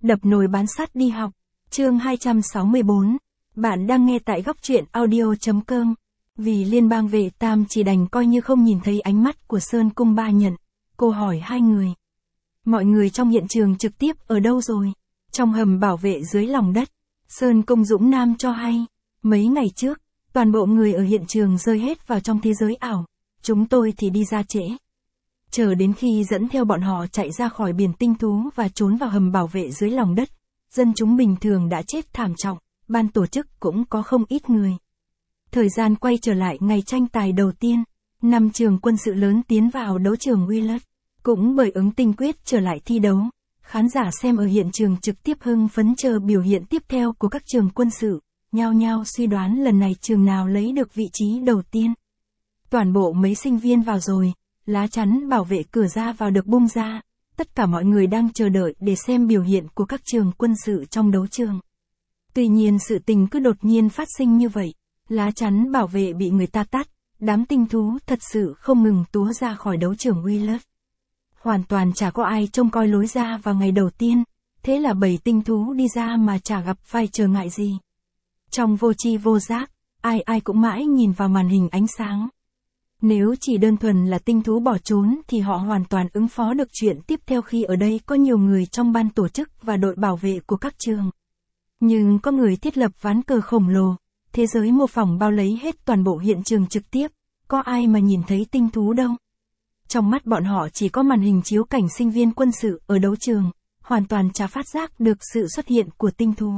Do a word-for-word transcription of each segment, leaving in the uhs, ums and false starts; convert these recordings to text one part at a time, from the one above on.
Đập nồi bán sắt đi học. Chương hai trăm sáu mươi bốn. Bạn đang nghe tại góc truyện audio.com. Vì liên bang vệ tam chỉ đành coi như không nhìn thấy ánh mắt của Sơn Cung Ba Nhận. Cô hỏi hai người. Mọi người trong hiện trường trực tiếp ở đâu rồi? Trong hầm bảo vệ dưới lòng đất. Sơn Cung Dũng Nam cho hay. Mấy ngày trước, toàn bộ người ở hiện trường rơi hết vào trong thế giới ảo. Chúng tôi thì đi ra trễ. Chờ đến khi dẫn theo bọn họ chạy ra khỏi biển tinh thú và trốn vào hầm bảo vệ dưới lòng đất, dân chúng bình thường đã chết thảm trọng, ban tổ chức cũng có không ít người. Thời gian quay trở lại ngày tranh tài đầu tiên, năm trường quân sự lớn tiến vào đấu trường Willard, cũng bởi ứng tinh quyết trở lại thi đấu. Khán giả xem ở hiện trường trực tiếp hưng phấn chờ biểu hiện tiếp theo của các trường quân sự, nhao nhao suy đoán lần này trường nào lấy được vị trí đầu tiên. Toàn bộ mấy sinh viên vào rồi. Lá chắn bảo vệ cửa ra vào được bung ra, tất cả mọi người đang chờ đợi để xem biểu hiện của các trường quân sự trong đấu trường. Tuy nhiên sự tình cứ đột nhiên phát sinh như vậy, lá chắn bảo vệ bị người ta tắt, đám tinh thú thật sự không ngừng túa ra khỏi đấu trường Willard. Hoàn toàn chả có ai trông coi lối ra vào ngày đầu tiên, thế là bảy tinh thú đi ra mà chả gặp phải trở ngại gì. Trong vô tri vô giác, ai ai cũng mãi nhìn vào màn hình ánh sáng. Nếu chỉ đơn thuần là tinh thú bỏ trốn thì họ hoàn toàn ứng phó được chuyện tiếp theo khi ở đây có nhiều người trong ban tổ chức và đội bảo vệ của các trường. Nhưng có người thiết lập ván cờ khổng lồ, thế giới mô phỏng bao lấy hết toàn bộ hiện trường trực tiếp, có ai mà nhìn thấy tinh thú đâu. Trong mắt bọn họ chỉ có màn hình chiếu cảnh sinh viên quân sự ở đấu trường, hoàn toàn chả phát giác được sự xuất hiện của tinh thú.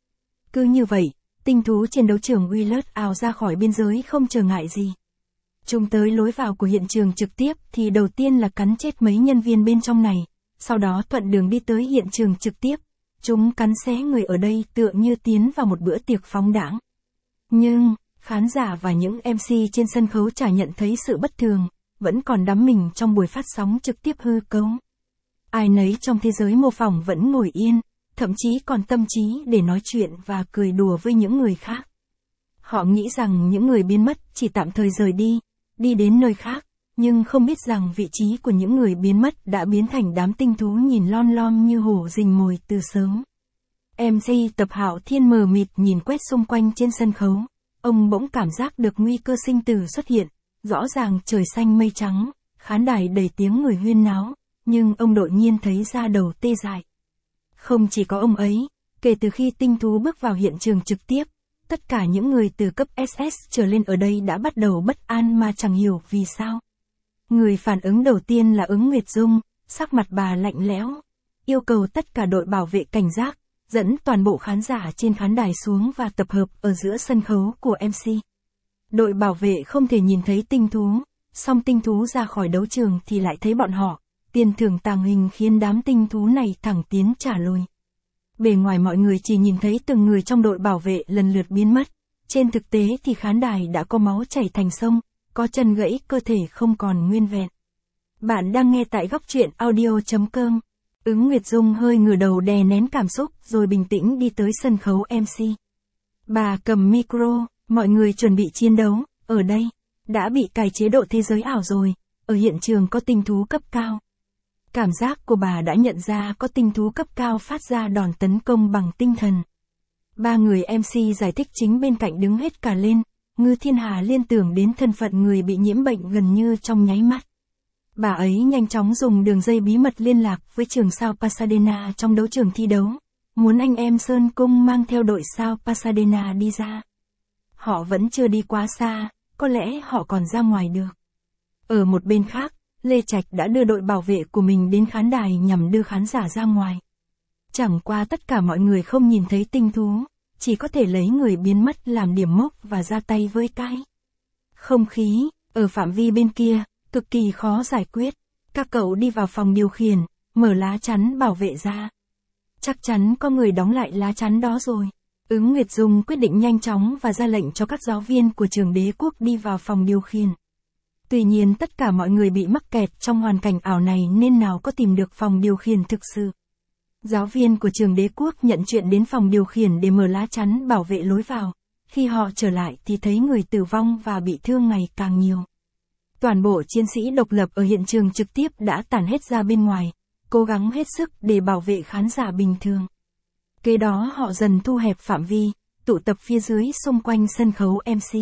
Cứ như vậy, tinh thú trên đấu trường Willard ào ra khỏi biên giới không trở ngại gì. Chúng tới lối vào của hiện trường trực tiếp thì đầu tiên là cắn chết mấy nhân viên bên trong này, sau đó thuận đường đi tới hiện trường trực tiếp. Chúng cắn xé người ở đây tựa như tiến vào một bữa tiệc phóng đãng. Nhưng, khán giả và những em xê trên sân khấu chả nhận thấy sự bất thường, vẫn còn đắm mình trong buổi phát sóng trực tiếp hư cấu. Ai nấy trong thế giới mô phỏng vẫn ngồi yên, thậm chí còn tâm trí để nói chuyện và cười đùa với những người khác. Họ nghĩ rằng những người biến mất chỉ tạm thời rời đi, đi đến nơi khác, nhưng không biết rằng vị trí của những người biến mất đã biến thành đám tinh thú nhìn lon lon như hổ rình mồi từ sớm. em xê Tập Hạo Thiên mờ mịt nhìn quét xung quanh trên sân khấu, ông bỗng cảm giác được nguy cơ sinh tử xuất hiện, rõ ràng trời xanh mây trắng, khán đài đầy tiếng người huyên náo, nhưng ông đột nhiên thấy da đầu tê dại. Không chỉ có ông ấy, kể từ khi tinh thú bước vào hiện trường trực tiếp, tất cả những người từ cấp ét ét trở lên ở đây đã bắt đầu bất an mà chẳng hiểu vì sao. Người phản ứng đầu tiên là Ứng Nguyệt Dung, sắc mặt bà lạnh lẽo, yêu cầu tất cả đội bảo vệ cảnh giác, dẫn toàn bộ khán giả trên khán đài xuống và tập hợp ở giữa sân khấu của em xê. Đội bảo vệ không thể nhìn thấy tinh thú, song tinh thú ra khỏi đấu trường thì lại thấy bọn họ, tiền thưởng tàng hình khiến đám tinh thú này thẳng tiến trả lùi. Bề ngoài mọi người chỉ nhìn thấy từng người trong đội bảo vệ lần lượt biến mất, trên thực tế thì khán đài đã có máu chảy thành sông, có chân gãy, cơ thể không còn nguyên vẹn. Bạn đang nghe tại góc truyện audio.com. Ứng Nguyệt Dung hơi ngửa đầu đè nén cảm xúc rồi bình tĩnh đi tới sân khấu em xê. Bà cầm micro, mọi người chuẩn bị chiến đấu, ở đây, đã bị cài chế độ thế giới ảo rồi, ở hiện trường có tinh thú cấp cao. Cảm giác của bà đã nhận ra có tinh thú cấp cao phát ra đòn tấn công bằng tinh thần. Ba người em xê giải thích chính bên cạnh đứng hết cả lên, Ngư Thiên Hà liên tưởng đến thân phận người bị nhiễm bệnh gần như trong nháy mắt. Bà ấy nhanh chóng dùng đường dây bí mật liên lạc với trường sao Pasadena trong đấu trường thi đấu, muốn anh em Sơn Cung mang theo đội sao Pasadena đi ra. Họ vẫn chưa đi quá xa, có lẽ họ còn ra ngoài được. Ở một bên khác, Lê Trạch đã đưa đội bảo vệ của mình đến khán đài nhằm đưa khán giả ra ngoài. Chẳng qua tất cả mọi người không nhìn thấy tinh thú, chỉ có thể lấy người biến mất làm điểm mốc và ra tay với cái. Không khí, ở phạm vi bên kia, cực kỳ khó giải quyết. Các cậu đi vào phòng điều khiển, mở lá chắn bảo vệ ra. Chắc chắn có người đóng lại lá chắn đó rồi. Ứng Nguyệt Dung quyết định nhanh chóng và ra lệnh cho các giáo viên của trường Đế Quốc đi vào phòng điều khiển. Tuy nhiên tất cả mọi người bị mắc kẹt trong hoàn cảnh ảo này nên nào có tìm được phòng điều khiển thực sự. Giáo viên của trường Đế Quốc nhận chuyện đến phòng điều khiển để mở lá chắn bảo vệ lối vào. Khi họ trở lại thì thấy người tử vong và bị thương ngày càng nhiều. Toàn bộ chiến sĩ độc lập ở hiện trường trực tiếp đã tản hết ra bên ngoài, cố gắng hết sức để bảo vệ khán giả bình thường. Kế đó họ dần thu hẹp phạm vi, tụ tập phía dưới xung quanh sân khấu em xê.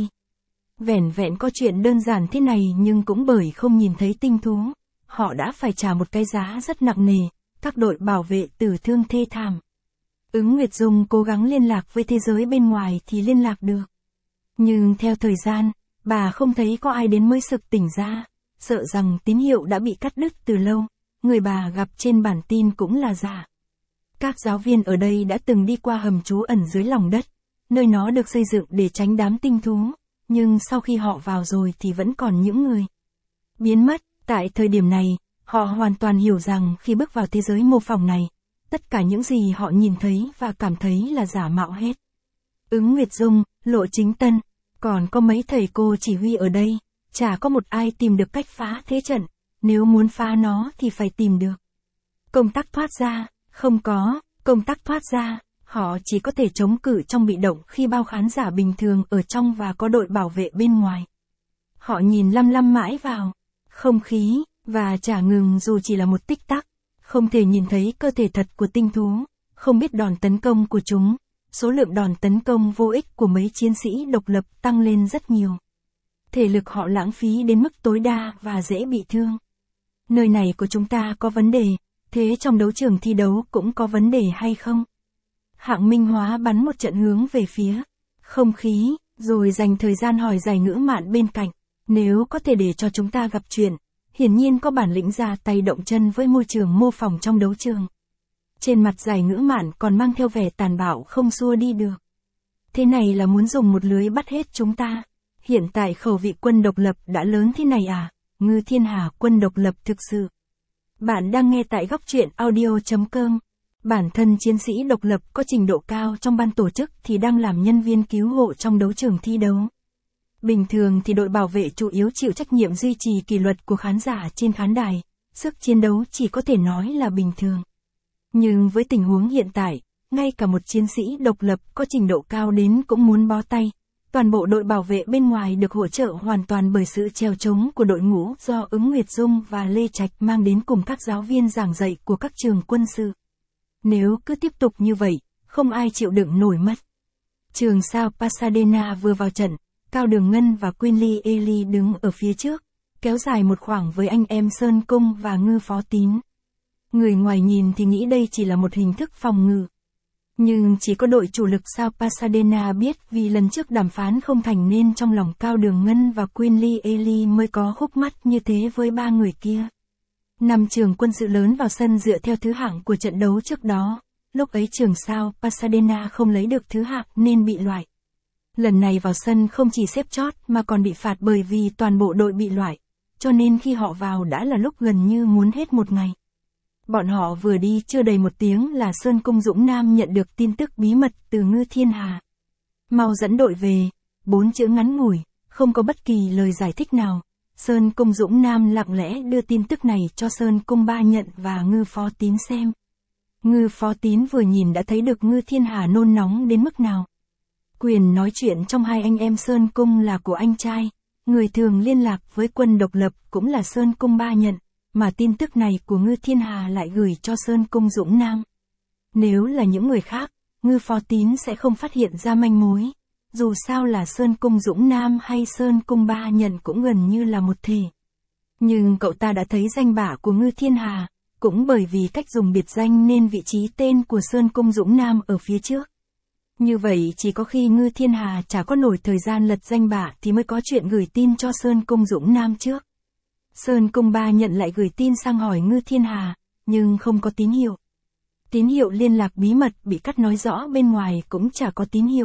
Vẻn vẹn có chuyện đơn giản thế này nhưng cũng bởi không nhìn thấy tinh thú, họ đã phải trả một cái giá rất nặng nề, các đội bảo vệ tử thương thê thảm. Ứng Nguyệt Dung cố gắng liên lạc với thế giới bên ngoài thì liên lạc được. Nhưng theo thời gian, bà không thấy có ai đến mới sực tỉnh ra, sợ rằng tín hiệu đã bị cắt đứt từ lâu, người bà gặp trên bản tin cũng là giả. Các giáo viên ở đây đã từng đi qua hầm trú ẩn dưới lòng đất, nơi nó được xây dựng để tránh đám tinh thú, nhưng sau khi họ vào rồi thì vẫn còn những người biến mất. Tại thời điểm này, họ hoàn toàn hiểu rằng khi bước vào thế giới mô phỏng này, tất cả những gì họ nhìn thấy và cảm thấy là giả mạo hết. Ứng Nguyệt Dung, Lộ Chính Tân, còn có mấy thầy cô chỉ huy ở đây, chả có một ai tìm được cách phá thế trận, nếu muốn phá nó thì phải tìm được công tắc thoát ra, không có công tắc thoát ra, họ chỉ có thể chống cự trong bị động khi bao khán giả bình thường ở trong và có đội bảo vệ bên ngoài. Họ nhìn lăm lăm mãi vào không khí, và chả ngừng dù chỉ là một tích tắc, không thể nhìn thấy cơ thể thật của tinh thú, không biết đòn tấn công của chúng, số lượng đòn tấn công vô ích của mấy chiến sĩ độc lập tăng lên rất nhiều. Thể lực họ lãng phí đến mức tối đa và dễ bị thương. Nơi này của chúng ta có vấn đề, thế trong đấu trường thi đấu cũng có vấn đề hay không? Hạng Minh Hóa bắn một trận hướng về phía không khí, rồi dành thời gian hỏi Giải Ngữ Mạn bên cạnh, nếu có thể để cho chúng ta gặp chuyện, hiển nhiên có bản lĩnh ra tay động chân với môi trường mô phỏng trong đấu trường. Trên mặt Giải Ngữ Mạn còn mang theo vẻ tàn bạo không xua đi được. Thế này là muốn dùng một lưới bắt hết chúng ta. Hiện tại khẩu vị quân độc lập đã lớn thế này à? Ngư Thiên Hà quân độc lập thực sự. Bạn đang nghe tại góc truyện audio chấm com. Bản thân chiến sĩ độc lập có trình độ cao trong ban tổ chức thì đang làm nhân viên cứu hộ trong đấu trường thi đấu. Bình thường thì đội bảo vệ chủ yếu chịu trách nhiệm duy trì kỷ luật của khán giả trên khán đài, sức chiến đấu chỉ có thể nói là bình thường. Nhưng với tình huống hiện tại, ngay cả một chiến sĩ độc lập có trình độ cao đến cũng muốn bó tay. Toàn bộ đội bảo vệ bên ngoài được hỗ trợ hoàn toàn bởi sự trèo trống của đội ngũ do Ứng Nguyệt Dung và Lê Trạch mang đến cùng các giáo viên giảng dạy của các trường quân sự. Nếu cứ tiếp tục như vậy, không ai chịu đựng nổi mất. Trường sao Pasadena vừa vào trận, Cao Đường Ngân và Quinly Ely đứng ở phía trước, kéo dài một khoảng với anh em Sơn Cung và Ngư Phó Tín. Người ngoài nhìn thì nghĩ đây chỉ là một hình thức phòng ngự. Nhưng chỉ có đội chủ lực sao Pasadena biết vì lần trước đàm phán không thành nên trong lòng Cao Đường Ngân và Quinly Ely mới có khúc mắc như thế với ba người kia. Năm trường quân sự lớn vào sân dựa theo thứ hạng của trận đấu trước đó, lúc ấy trường sao Pasadena không lấy được thứ hạng nên bị loại. Lần này vào sân không chỉ xếp chót mà còn bị phạt bởi vì toàn bộ đội bị loại, cho nên khi họ vào đã là lúc gần như muốn hết một ngày. Bọn họ vừa đi chưa đầy một tiếng là Sơn Cung Dũng Nam nhận được tin tức bí mật từ Ngư Thiên Hà. Mau dẫn đội về, bốn chữ ngắn ngủi, không có bất kỳ lời giải thích nào. Sơn Cung Dũng Nam lặng lẽ đưa tin tức này cho Sơn Cung Ba Nhận và Ngư Phó Tín xem. Ngư Phó Tín vừa nhìn đã thấy được Ngư Thiên Hà nôn nóng đến mức nào. Quyền nói chuyện trong hai anh em Sơn Cung là của anh trai, người thường liên lạc với quân độc lập cũng là Sơn Cung Ba Nhận, mà tin tức này của Ngư Thiên Hà lại gửi cho Sơn Cung Dũng Nam. Nếu là những người khác, Ngư Phó Tín sẽ không phát hiện ra manh mối. Dù sao là Sơn Cung Dũng Nam hay Sơn Cung Ba Nhận cũng gần như là một thể. Nhưng cậu ta đã thấy danh bạ của Ngư Thiên Hà, cũng bởi vì cách dùng biệt danh nên vị trí tên của Sơn Cung Dũng Nam ở phía trước. Như vậy chỉ có khi Ngư Thiên Hà chả có nổi thời gian lật danh bạ thì mới có chuyện gửi tin cho Sơn Cung Dũng Nam trước. Sơn Cung Ba Nhận lại gửi tin sang hỏi Ngư Thiên Hà, nhưng không có tín hiệu. Tín hiệu liên lạc bí mật bị cắt nói rõ bên ngoài cũng chả có tín hiệu.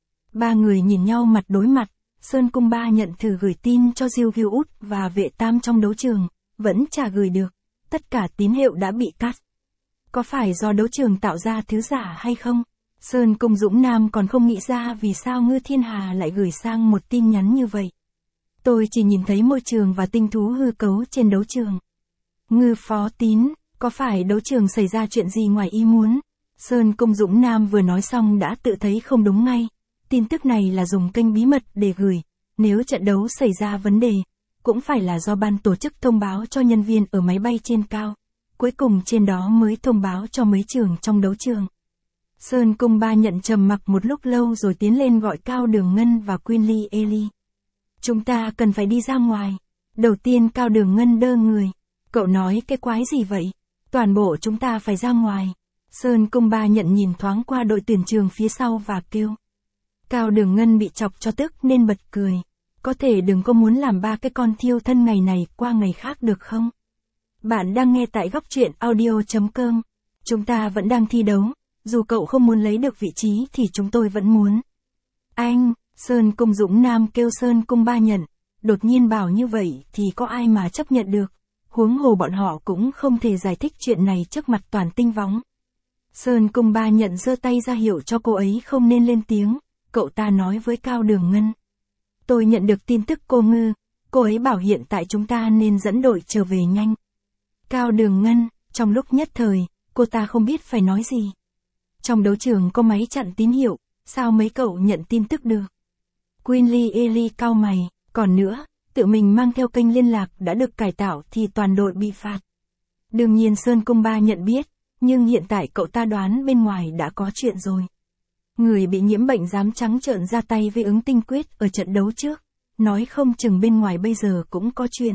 Ba người nhìn nhau mặt đối mặt, Sơn Cung Ba Nhận thử gửi tin cho Diêu Viu Út và Vệ Tam trong đấu trường, vẫn chả gửi được, tất cả tín hiệu đã bị cắt. Có phải do đấu trường tạo ra thứ giả hay không? Sơn Cung Dũng Nam còn không nghĩ ra vì sao Ngư Thiên Hà lại gửi sang một tin nhắn như vậy. Tôi chỉ nhìn thấy môi trường và tinh thú hư cấu trên đấu trường. Ngư Phó Tín, có phải đấu trường xảy ra chuyện gì ngoài ý muốn? Sơn Cung Dũng Nam vừa nói xong đã tự thấy không đúng ngay. Tin tức này là dùng kênh bí mật để gửi, nếu trận đấu xảy ra vấn đề, cũng phải là do ban tổ chức thông báo cho nhân viên ở máy bay trên cao, cuối cùng trên đó mới thông báo cho mấy trường trong đấu trường. Sơn Cung Ba Nhận trầm mặc một lúc lâu rồi tiến lên gọi Cao Đường Ngân và Quinly Eli. Chúng ta cần phải đi ra ngoài. Đầu tiên Cao Đường Ngân đơ người. Cậu nói cái quái gì vậy? Toàn bộ chúng ta phải ra ngoài. Sơn Cung Ba Nhận nhìn thoáng qua đội tuyển trường phía sau và kêu. Cao Đường Ngân bị chọc cho tức nên bật cười. Có thể đừng có muốn làm ba cái con thiêu thân ngày này qua ngày khác được không? Bạn đang nghe tại góc truyện audio chấm com. Chúng ta vẫn đang thi đấu. Dù cậu không muốn lấy được vị trí thì chúng tôi vẫn muốn. Anh, Sơn Cung Dũng Nam kêu Sơn Cung Ba Nhận. Đột nhiên bảo như vậy thì có ai mà chấp nhận được. Huống hồ bọn họ cũng không thể giải thích chuyện này trước mặt toàn tinh võng. Sơn Cung Ba Nhận giơ tay ra hiệu cho cô ấy không nên lên tiếng. Cậu ta nói với Cao Đường Ngân. Tôi nhận được tin tức cô Ngư. Cô ấy bảo hiện tại chúng ta nên dẫn đội trở về nhanh. Cao Đường Ngân, trong lúc nhất thời, cô ta không biết phải nói gì. Trong đấu trường có máy chặn tín hiệu, sao mấy cậu nhận tin tức được? Quinly Eli cau mày, còn nữa, tự mình mang theo kênh liên lạc đã được cải tạo thì toàn đội bị phạt. Đương nhiên Sơn Cung Ba Nhận biết, nhưng hiện tại cậu ta đoán bên ngoài đã có chuyện rồi. Người bị nhiễm bệnh dám trắng trợn ra tay với ứng tinh quyết ở trận đấu trước, nói không chừng bên ngoài bây giờ cũng có chuyện.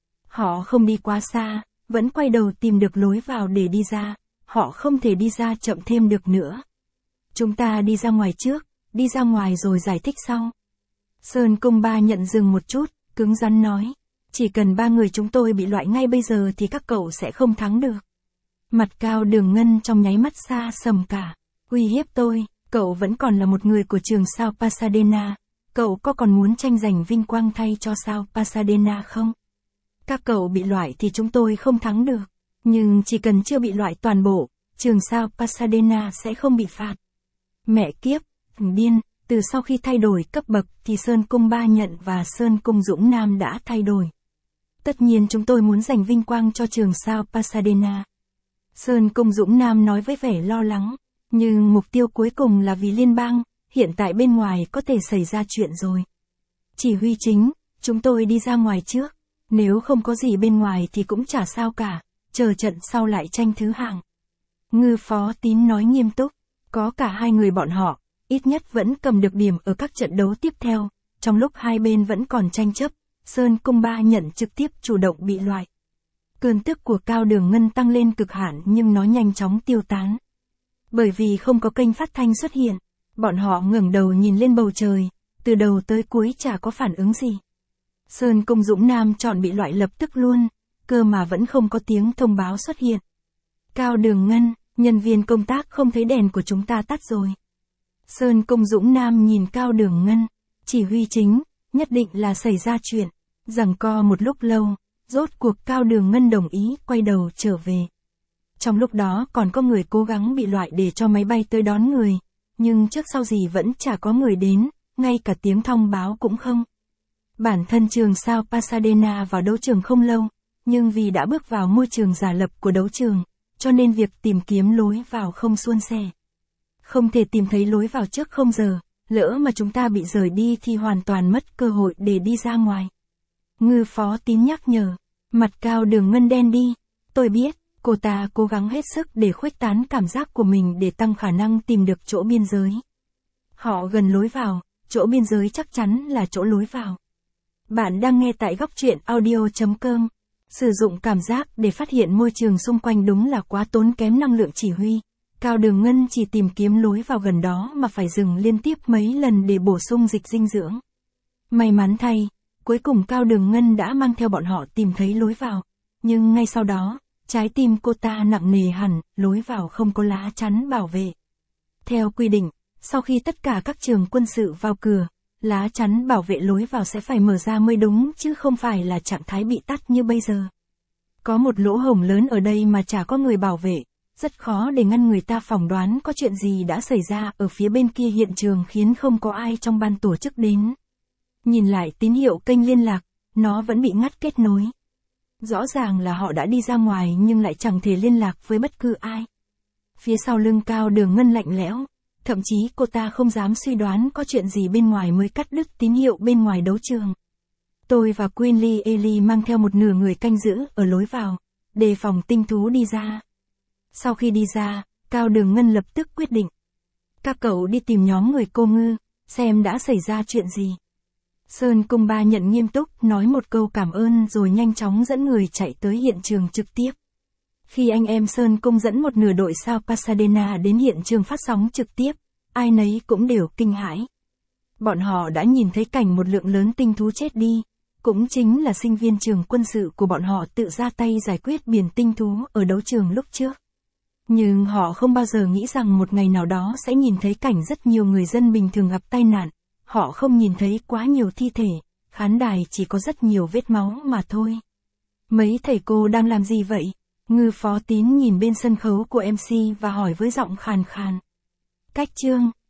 Họ không đi quá xa, vẫn quay đầu tìm được lối vào để đi ra, họ không thể đi ra chậm thêm được nữa. Chúng ta đi ra ngoài trước, đi ra ngoài rồi giải thích sau. Sơn Cung Ba Nhận dừng một chút, cứng rắn nói. Chỉ cần ba người chúng tôi bị loại ngay bây giờ thì các cậu sẽ không thắng được. Mặt Cao Đường Ngân trong nháy mắt xa sầm cả. Uy hiếp tôi, cậu vẫn còn là một người của trường sao Pasadena. Cậu có còn muốn tranh giành vinh quang thay cho sao Pasadena không? Các cậu bị loại thì chúng tôi không thắng được. Nhưng chỉ cần chưa bị loại toàn bộ, trường sao Pasadena sẽ không bị phạt. Mẹ kiếp, điên, từ sau khi thay đổi cấp bậc thì Sơn Cung Ba Nhận và Sơn Cung Dũng Nam đã thay đổi. Tất nhiên chúng tôi muốn giành vinh quang cho trường sao Pasadena. Sơn Cung Dũng Nam nói với vẻ lo lắng, nhưng mục tiêu cuối cùng là vì liên bang, hiện tại bên ngoài có thể xảy ra chuyện rồi. Chỉ huy chính, chúng tôi đi ra ngoài trước, nếu không có gì bên ngoài thì cũng chả sao cả, chờ trận sau lại tranh thứ hạng. Ngư Phó Tín nói nghiêm túc, có cả hai người bọn họ, ít nhất vẫn cầm được điểm ở các trận đấu tiếp theo, trong lúc hai bên vẫn còn tranh chấp, Sơn Cung Ba Nhận trực tiếp chủ động bị loại. Cơn tức của Cao Đường Ngân tăng lên cực hạn nhưng nó nhanh chóng tiêu tán. Bởi vì không có kênh phát thanh xuất hiện, bọn họ ngẩng đầu nhìn lên bầu trời, từ đầu tới cuối chả có phản ứng gì. Sơn Cung Dũng Nam chọn bị loại lập tức luôn, cơ mà vẫn không có tiếng thông báo xuất hiện. Cao Đường Ngân, nhân viên công tác không thấy đèn của chúng ta tắt rồi. Sơn Cung Dũng Nam nhìn Cao Đường Ngân, chỉ huy chính, nhất định là xảy ra chuyện. Giằng co một lúc lâu, rốt cuộc Cao Đường Ngân đồng ý quay đầu trở về. Trong lúc đó còn có người cố gắng bị loại để cho máy bay tới đón người, nhưng trước sau gì vẫn chả có người đến, ngay cả tiếng thông báo cũng không. Bản thân trường sao Pasadena vào đấu trường không lâu, nhưng vì đã bước vào môi trường giả lập của đấu trường, cho nên việc tìm kiếm lối vào không suôn sẻ. Không thể tìm thấy lối vào trước không giờ, lỡ mà chúng ta bị rời đi thì hoàn toàn mất cơ hội để đi ra ngoài. Ngư Phó Tín nhắc nhở, mặt Cao Đường Ngân đen đi, tôi biết, cô ta cố gắng hết sức để khuếch tán cảm giác của mình để tăng khả năng tìm được chỗ biên giới. Họ gần lối vào, chỗ biên giới chắc chắn là chỗ lối vào. Bạn đang nghe tại góc truyện audio chấm com. Sử dụng cảm giác để phát hiện môi trường xung quanh đúng là quá tốn kém năng lượng chỉ huy. Cao Đường Ngân chỉ tìm kiếm lối vào gần đó mà phải dừng liên tiếp mấy lần để bổ sung dịch dinh dưỡng. May mắn thay, cuối cùng Cao Đường Ngân đã mang theo bọn họ tìm thấy lối vào. Nhưng ngay sau đó, trái tim cô ta nặng nề hẳn, lối vào không có lá chắn bảo vệ. Theo quy định, sau khi tất cả các trường quân sự vào cửa, lá chắn bảo vệ lối vào sẽ phải mở ra mới đúng chứ không phải là trạng thái bị tắt như bây giờ. Có một lỗ hổng lớn ở đây mà chả có người bảo vệ, rất khó để ngăn người ta phỏng đoán có chuyện gì đã xảy ra ở phía bên kia hiện trường khiến không có ai trong ban tổ chức đến. Nhìn lại tín hiệu kênh liên lạc, nó vẫn bị ngắt kết nối. Rõ ràng là họ đã đi ra ngoài nhưng lại chẳng thể liên lạc với bất cứ ai. Phía sau lưng Cao Đường Ngân lạnh lẽo, thậm chí cô ta không dám suy đoán có chuyện gì bên ngoài mới cắt đứt tín hiệu bên ngoài đấu trường. Tôi và Quinly Eli mang theo một nửa người canh giữ ở lối vào, đề phòng tinh thú đi ra. Sau khi đi ra, Cao Đường Ngân lập tức quyết định, Các cậu đi tìm nhóm người cô Ngư, xem đã xảy ra chuyện gì. Sơn Cung Ba nhận nghiêm túc, nói một câu cảm ơn rồi nhanh chóng dẫn người chạy tới hiện trường trực tiếp. Khi anh em Sơn Cung dẫn một nửa đội sao Pasadena đến hiện trường phát sóng trực tiếp, ai nấy cũng đều kinh hãi. Bọn họ đã nhìn thấy cảnh một lượng lớn tinh thú chết đi, cũng chính là sinh viên trường quân sự của bọn họ tự ra tay giải quyết biển tinh thú ở đấu trường lúc trước. Nhưng họ không bao giờ nghĩ rằng một ngày nào đó sẽ nhìn thấy cảnh rất nhiều người dân bình thường gặp tai nạn. Họ không nhìn thấy quá nhiều thi thể, khán đài chỉ có rất nhiều vết máu mà thôi. Mấy thầy cô đang làm gì vậy? Ngư Phó Tín nhìn bên sân khấu của em xê và hỏi với giọng khàn khàn. Cách chương